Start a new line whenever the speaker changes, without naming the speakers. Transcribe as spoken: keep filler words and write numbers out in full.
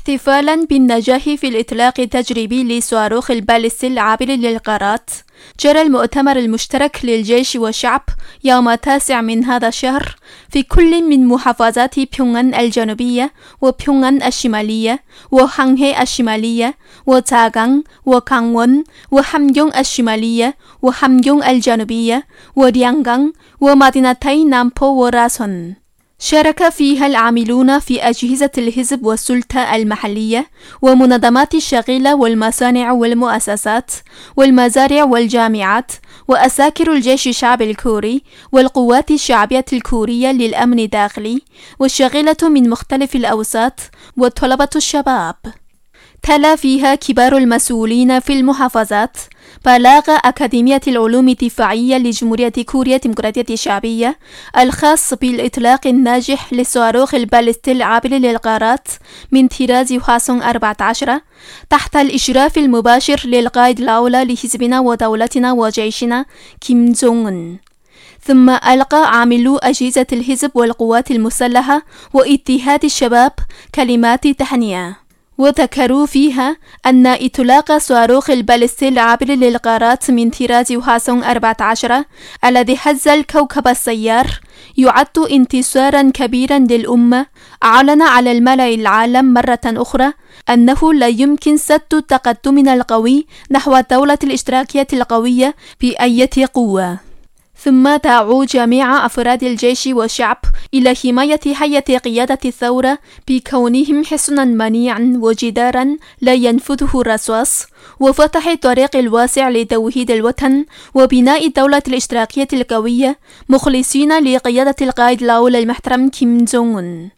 احتفالا بالنجاح في الإطلاق التجريبي لصاروخ البالستي العابر للقارات، جرى المؤتمر المشترك للجيش والشعب يوم التاسع من هذا الشهر في كل من محافظات بيونغان الجنوبية وبيونغان الشمالية وهانهي الشمالية وتاغان وكانغون وهامgyong الشمالية وهامgyong الجنوبية وريانغان ومدينتي نامبو وراسون. شارك فيها العاملون في أجهزة الحزب والسلطة المحلية ومنظمات الشغيلة والمصانع والمؤسسات والمزارع والجامعات وأساكر الجيش الشعبي الكوري والقوات الشعبية الكورية للأمن الداخلي والشغيلة من مختلف الأوساط وطلبة الشباب. تلا فيها كبار المسؤولين في المحافظات بلاغ أكاديمية العلوم الدفاعية لجمهورية كوريا الديمقراطية الشعبية الخاص بالإطلاق الناجح لصاروخ البالستي العابر للقارات من طراز هواسونغ أربعة عشر تحت الإشراف المباشر للقائد الأعلى لحزبنا ودولتنا وجيشنا كيم جونغ أون. ثم ألقى عاملو أجهزة الحزب والقوات المسلحة واتحاد الشباب كلمات تهنئة، وذكروا فيها أن إطلاق صاروخ البالستي العابر للقارات من طراز هواسونغ أربعة عشر الذي هز الكوكب السيار يعد انتصارا كبيرا للأمة. أعلن على الملأ العالم مرة أخرى أنه لا يمكن سد تقدمنا القوي نحو الدولة الاشتراكية القوية بأية قوة. ثم دعوا جميع أفراد الجيش والشعب إلى حماية هيئة قيادة الثورة بكونهم حصنا منيعا وجدارا لا ينفذه الرصاص، وفتح الطريق الواسع لتوحيد الوطن وبناء الدولة الاشتراكية القوية مخلصين لقيادة القائد الأول المحترم كيم جونغ أون.